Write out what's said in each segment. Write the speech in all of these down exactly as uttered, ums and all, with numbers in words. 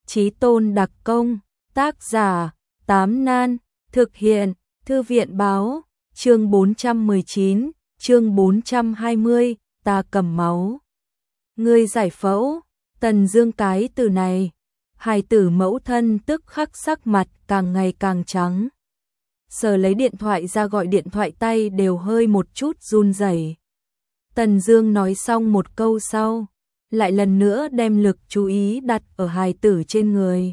Chí Tôn đặc công, tác giả, Tám Nan, thực hiện, Thư viện báo, chương bốn trăm mười chín, chương bốn trăm hai mươi, ta cầm máu. Ngươi giải phẫu, Tần Dương cái từ này, hài tử mẫu thân tức khắc sắc mặt càng ngày càng trắng. Sờ lấy điện thoại ra gọi điện thoại tay đều hơi một chút run rẩy. Tần Dương nói xong một câu sau, lại lần nữa đem lực chú ý đặt ở hài tử trên người.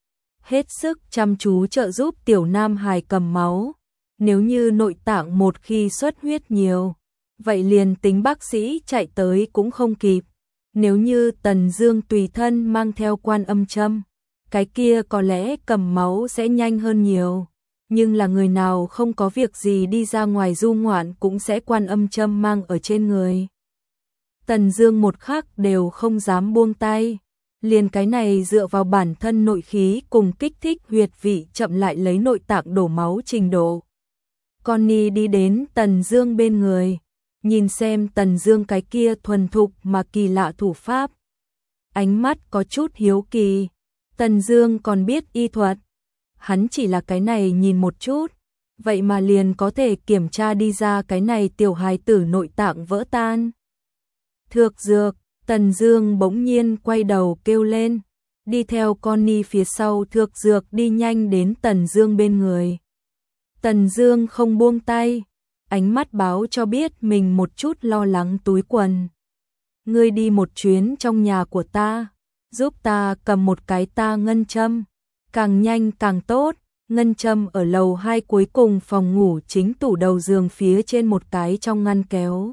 Hết sức chăm chú trợ giúp tiểu nam hài cầm máu. Nếu như nội tạng một khi xuất huyết nhiều, vậy liền tính bác sĩ chạy tới cũng không kịp. Nếu như Tần Dương tùy thân mang theo quan âm châm, cái kia có lẽ cầm máu sẽ nhanh hơn nhiều. Nhưng là người nào không có việc gì đi ra ngoài du ngoạn cũng sẽ quan âm châm mang ở trên người. Tần Dương một khắc đều không dám buông tay, liền cái này dựa vào bản thân nội khí cùng kích thích huyệt vị chậm lại lấy nội tạng đổ máu trình độ. Connie đi đến Tần Dương bên người, nhìn xem Tần Dương cái kia thuần thục mà kỳ lạ thủ pháp. Ánh mắt có chút hiếu kỳ, Tần Dương còn biết y thuật. Hắn chỉ là cái này nhìn một chút, vậy mà liền có thể kiểm tra đi ra cái này tiểu hài tử nội tạng vỡ tan. Thược dược, Tần Dương bỗng nhiên quay đầu kêu lên, đi theo Connie phía sau thược dược đi nhanh đến Tần Dương bên người. Tần Dương không buông tay, ánh mắt báo cho biết mình một chút lo lắng túi quần. Ngươi đi một chuyến trong nhà của ta, giúp ta cầm một cái ta ngân châm, càng nhanh càng tốt. Ngân châm ở lầu hai cuối cùng phòng ngủ chính tủ đầu giường phía trên một cái trong ngăn kéo.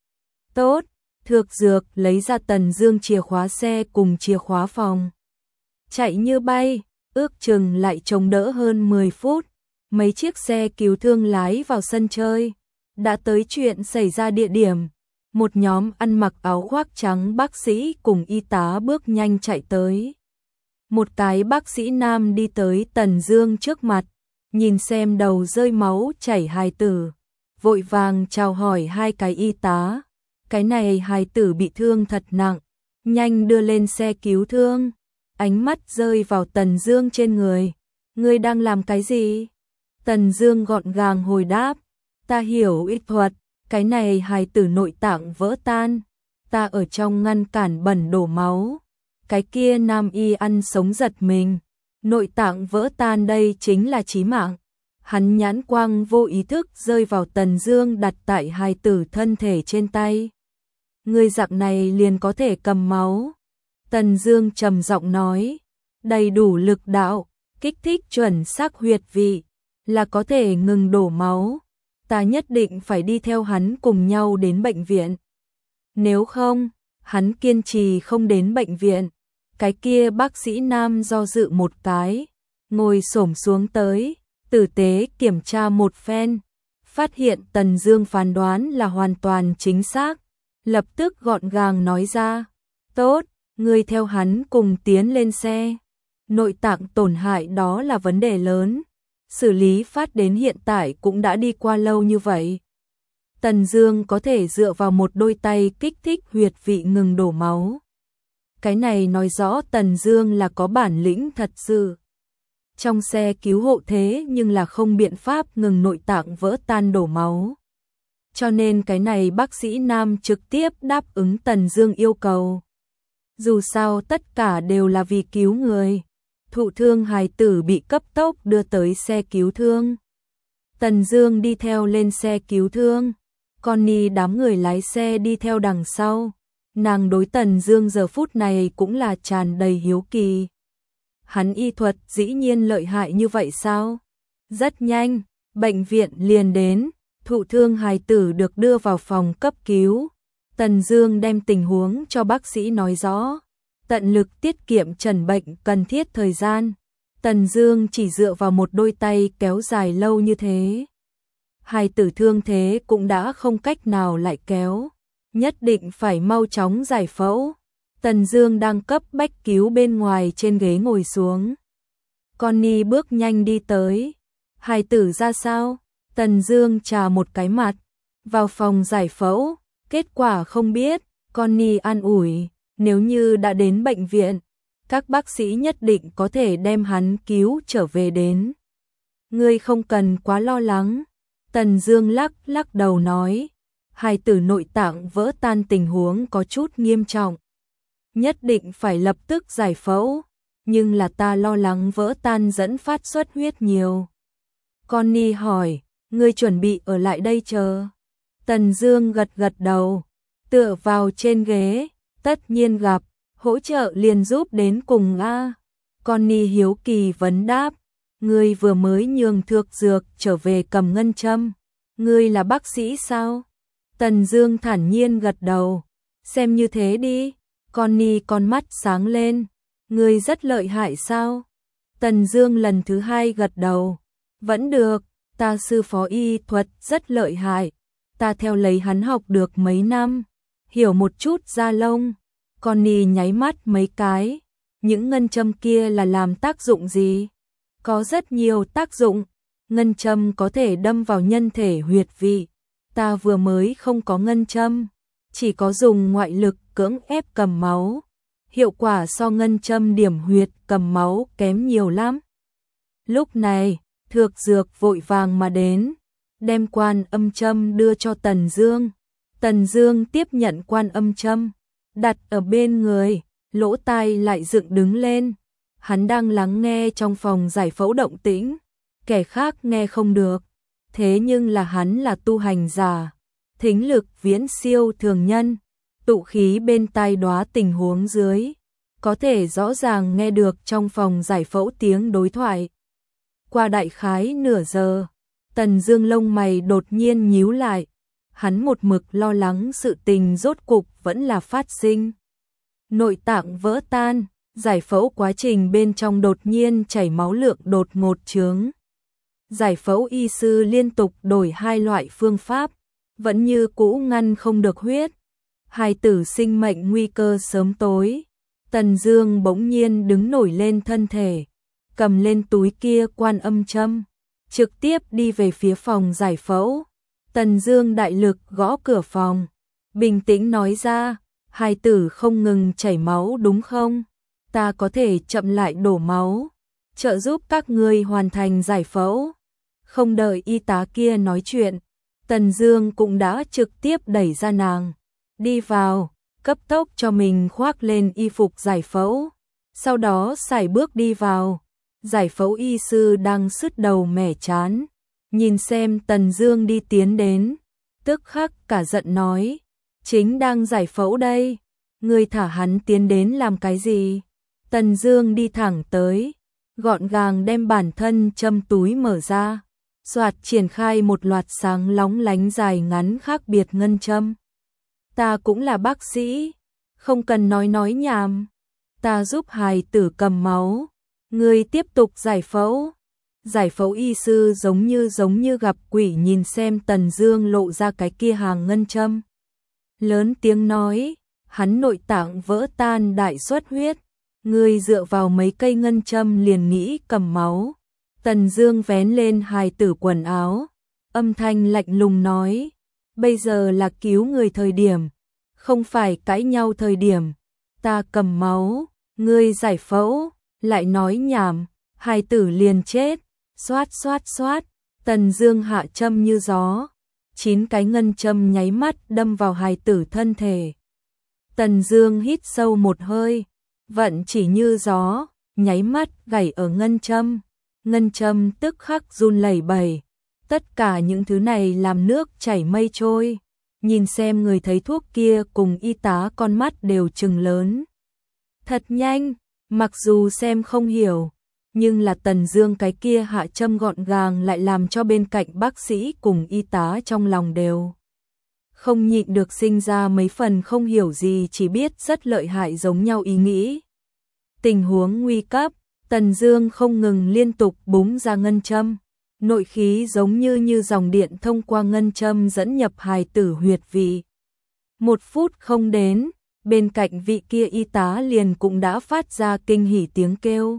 Tốt, thược dược lấy ra Tần Dương chìa khóa xe cùng chìa khóa phòng. Chạy như bay, ước chừng lại chống đỡ hơn mười phút. Mấy chiếc xe cứu thương lái vào sân chơi, đã tới chuyện xảy ra địa điểm. Một nhóm ăn mặc áo khoác trắng bác sĩ cùng y tá bước nhanh chạy tới. Một cái bác sĩ nam đi tới Tần Dương trước mặt, nhìn xem đầu rơi máu chảy hài tử, vội vàng chào hỏi hai cái y tá. Cái này hài tử bị thương thật nặng, nhanh đưa lên xe cứu thương. Ánh mắt rơi vào Tần Dương trên người. Ngươi đang làm cái gì? Tần Dương gọn gàng hồi đáp, ta hiểu y thuật, cái này hài tử nội tạng vỡ tan, ta ở trong ngăn cản bẩn đổ máu. Cái kia nam y ăn sống giật mình, nội tạng vỡ tan đây chính là chí mạng. Hắn nhãn quang vô ý thức rơi vào Tần Dương đặt tại hài tử thân thể trên tay. Ngươi dạng này liền có thể cầm máu. Tần Dương trầm giọng nói, đầy đủ lực đạo, kích thích chuẩn xác huyệt vị, là có thể ngừng đổ máu. Ta nhất định phải đi theo hắn cùng nhau đến bệnh viện. Nếu không, hắn kiên trì không đến bệnh viện. Cái kia bác sĩ nam do dự một cái, ngồi xổm xuống tới, tử tế kiểm tra một phen, phát hiện Tần Dương phán đoán là hoàn toàn chính xác, lập tức gọn gàng nói ra, tốt, ngươi theo hắn cùng tiến lên xe. Nội tạng tổn hại đó là vấn đề lớn, xử lý phát đến hiện tại cũng đã đi qua lâu như vậy. Tần Dương có thể dựa vào một đôi tay kích thích huyệt vị ngừng đổ máu. Cái này nói rõ Tần Dương là có bản lĩnh thật sự. Trong xe cứu hộ thế nhưng là không biện pháp ngừng nội tạng vỡ tan đổ máu. Cho nên cái này bác sĩ nam trực tiếp đáp ứng Tần Dương yêu cầu. Dù sao tất cả đều là vì cứu người. Thụ thương hài tử bị cấp tốc đưa tới xe cứu thương. Tần Dương đi theo lên xe cứu thương, Connie đám người lái xe đi theo đằng sau. Nàng đối Tần Dương giờ phút này cũng là tràn đầy hiếu kỳ. Hắn y thuật dĩ nhiên lợi hại như vậy sao? Rất nhanh, bệnh viện liền đến, thụ thương hài tử được đưa vào phòng cấp cứu. Tần Dương đem tình huống cho bác sĩ nói rõ, tận lực tiết kiệm trần bệnh cần thiết thời gian. Tần Dương chỉ dựa vào một đôi tay kéo dài lâu như thế. Hài tử thương thế cũng đã không cách nào lại kéo. Nhất định phải mau chóng giải phẫu. Tần Dương đang cấp bách cứu bên ngoài trên ghế ngồi xuống. Connie bước nhanh đi tới. Hài tử ra sao? Tần Dương trà một cái mặt. Vào phòng giải phẫu, kết quả không biết. Connie an ủi, nếu như đã đến bệnh viện, các bác sĩ nhất định có thể đem hắn cứu trở về đến. Ngươi không cần quá lo lắng. Tần Dương lắc lắc đầu nói, hài tử nội tạng vỡ tan tình huống có chút nghiêm trọng. Nhất định phải lập tức giải phẫu, nhưng là ta lo lắng vỡ tan dẫn phát xuất huyết nhiều. Connie hỏi, ngươi chuẩn bị ở lại đây chờ? Tần Dương gật gật đầu, tựa vào trên ghế, tất nhiên gặp, hỗ trợ liền giúp đến cùng a. Connie hiếu kỳ vấn đáp, ngươi vừa mới nhường thược dược trở về cầm ngân châm, ngươi là bác sĩ sao? Tần Dương thản nhiên gật đầu, xem như thế đi. Connie con mắt sáng lên, ngươi rất lợi hại sao? Tần Dương lần thứ hai gật đầu, vẫn được, ta sư phó y thuật rất lợi hại, ta theo lấy hắn học được mấy năm, hiểu một chút da lông. Connie nháy mắt mấy cái, những ngân châm kia là làm tác dụng gì? Có rất nhiều tác dụng, ngân châm có thể đâm vào nhân thể huyệt vị, ta vừa mới không có ngân châm, chỉ có dùng ngoại lực cưỡng ép cầm máu, hiệu quả so ngân châm điểm huyệt cầm máu kém nhiều lắm. Lúc này, thược dược vội vàng mà đến, đem quan âm châm đưa cho Tần Dương. Tần Dương tiếp nhận quan âm châm, đặt ở bên người, lỗ tai lại dựng đứng lên. Hắn đang lắng nghe trong phòng giải phẫu động tĩnh, kẻ khác nghe không được, thế nhưng là hắn là tu hành giả, thính lực viễn siêu thường nhân, tụ khí bên tai đoá tình huống dưới, có thể rõ ràng nghe được trong phòng giải phẫu tiếng đối thoại. Qua đại khái nửa giờ, Tần Dương lông mày đột nhiên nhíu lại, hắn một mực lo lắng sự tình rốt cục vẫn là phát sinh. Nội tạng vỡ tan, giải phẫu quá trình bên trong đột nhiên chảy máu lượng đột ngột chướng. Giải phẫu y sư liên tục đổi hai loại phương pháp, vẫn như cũ ngăn không được huyết. Hài tử sinh mệnh nguy cơ sớm tối. Tần Dương bỗng nhiên đứng nổi lên thân thể, cầm lên túi kia quan âm châm, trực tiếp đi về phía phòng giải phẫu. Tần Dương đại lực gõ cửa phòng, bình tĩnh nói ra, hài tử không ngừng chảy máu đúng không? Ta có thể chậm lại đổ máu, trợ giúp các ngươi hoàn thành giải phẫu. Không đợi y tá kia nói chuyện, Tần Dương cũng đã trực tiếp đẩy ra nàng, đi vào, cấp tốc cho mình khoác lên y phục giải phẫu, sau đó sải bước đi vào. Giải phẫu y sư đang sứt đầu mẻ chán, nhìn xem Tần Dương đi tiến đến, tức khắc cả giận nói, chính đang giải phẫu đây, ngươi thả hắn tiến đến làm cái gì? Tần Dương đi thẳng tới, gọn gàng đem bản thân châm túi mở ra, soạt triển khai một loạt sáng lóng lánh dài ngắn khác biệt ngân châm. Ta cũng là bác sĩ, không cần nói nói nhảm, ta giúp hài tử cầm máu, ngươi tiếp tục giải phẫu. Giải phẫu y sư giống như giống như gặp quỷ nhìn xem Tần Dương lộ ra cái kia hàng ngân châm. Lớn tiếng nói, hắn nội tạng vỡ tan đại xuất huyết, ngươi dựa vào mấy cây ngân châm liền nghĩ cầm máu. Tần Dương vén lên hài tử quần áo, âm thanh lạnh lùng nói, bây giờ là cứu người thời điểm, không phải cãi nhau thời điểm, ta cầm máu, ngươi giải phẫu, lại nói nhảm, hài tử liền chết. Xoát xoát xoát, Tần Dương hạ châm như gió, chín cái ngân châm nháy mắt đâm vào hài tử thân thể. Tần Dương hít sâu một hơi, vận chỉ như gió, nháy mắt gảy ở ngân châm, ngân châm tức khắc run lẩy bẩy. Tất cả những thứ này làm nước chảy mây trôi, nhìn xem người thấy thuốc kia cùng y tá con mắt đều trừng lớn. Thật nhanh, mặc dù xem không hiểu, nhưng là Tần Dương cái kia hạ châm gọn gàng lại làm cho bên cạnh bác sĩ cùng y tá trong lòng đều không nhịn được sinh ra mấy phần không hiểu gì, chỉ biết rất lợi hại giống nhau ý nghĩ. Tình huống nguy cấp, Tần Dương không ngừng liên tục búng ra ngân châm, nội khí giống như như dòng điện thông qua ngân châm dẫn nhập hài tử huyệt vị. Một phút không đến, bên cạnh vị kia y tá liền cũng đã phát ra kinh hỉ tiếng kêu.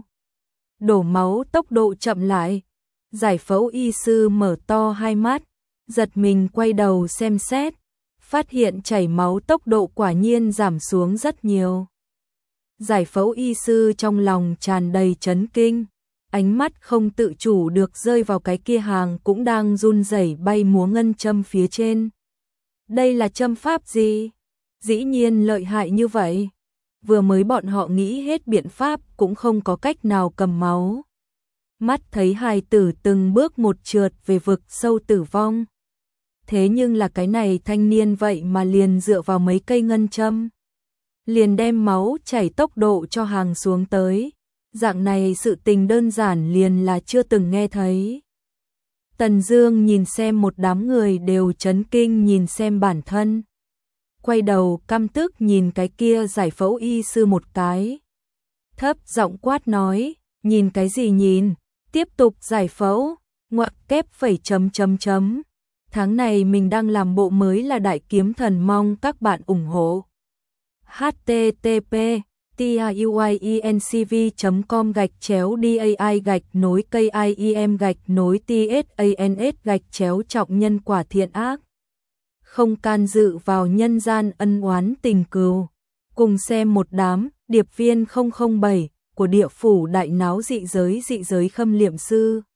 Đổ máu tốc độ chậm lại. Giải phẫu y sư mở to hai mắt, giật mình quay đầu xem xét, phát hiện chảy máu tốc độ quả nhiên giảm xuống rất nhiều. Giải phẫu y sư trong lòng tràn đầy chấn kinh, ánh mắt không tự chủ được rơi vào cái kia hàng cũng đang run rẩy bay múa ngân châm phía trên. Đây là châm pháp gì? Dĩ nhiên lợi hại như vậy. Vừa mới bọn họ nghĩ hết biện pháp cũng không có cách nào cầm máu. Mắt thấy hài tử từng bước một trượt về vực sâu tử vong. Thế nhưng là cái này thanh niên vậy mà liền dựa vào mấy cây ngân châm, liền đem máu chảy tốc độ cho hàng xuống tới. Dạng này sự tình đơn giản liền là chưa từng nghe thấy. Tần Dương nhìn xem một đám người đều chấn kinh nhìn xem bản thân. Quay đầu căm tức nhìn cái kia giải phẫu y sư một cái. Thấp giọng quát nói, nhìn cái gì nhìn, tiếp tục giải phẫu, ngoặc kép phẩy chấm chấm chấm. Tháng này mình đang làm bộ mới là Đại Kiếm Thần, mong các bạn ủng hộ. h t t p tiuyencv chấm com gạch chéo dai gạch nối cây iem gạch nối tsans gạch chéo trọng nhân quả thiện ác. Không can dự vào nhân gian ân oán tình cừu. Cùng xem một đám điệp viên không không bảy của địa phủ đại náo dị giới dị giới khâm liệm sư.